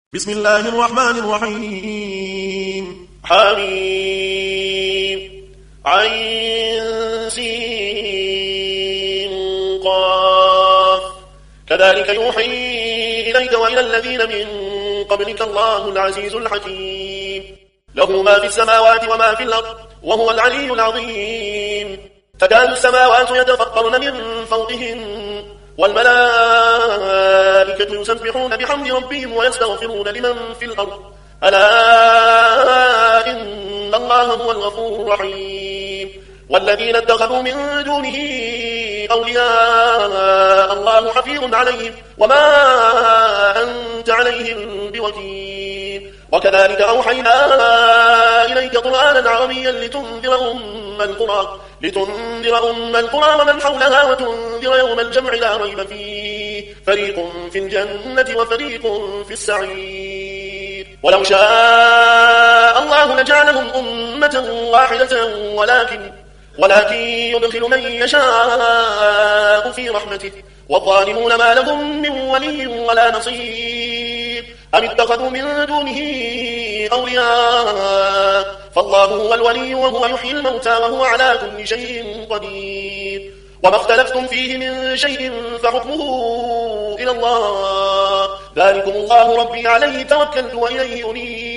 بسم الله الرحمن الرحيم حميم عين سين قاف كذلك يوحي إليك وإلى الذين من قبلك الله العزيز الحكيم له ما في السماوات وما في الأرض وهو العلي العظيم تكاد السماوات يتفطرن من فوقهن والملائكة يسبحون بحمد ربهم ويستغفرون لمن في الأرض ألا إن الله هو الغفور الرحيم والذين اتخذوا من دونه أولياء الله حفيظ عليهم وما أنت عليهم بوكيل وكذلك أوحينا إليك قرآنا عربيا لتنذر أم القرى ومن حولها وتنذر يوم الجمع لا ريب فيه فريق في الجنة وفريق في السعير ولو شاء الله لجعلهم أمة واحدة ولكن يدخل من يشاء في رحمته والظالمون ما لهم من ولي ولا نصير أم اتخذوا من دونه أولياء فالله هو الولي وهو يحيي الموتى وهو على كل شيء قدير وما اختلفتم فيه من شيء فحكمه إلى الله ذلكم الله ربي عليه توكلت وإليه أنيب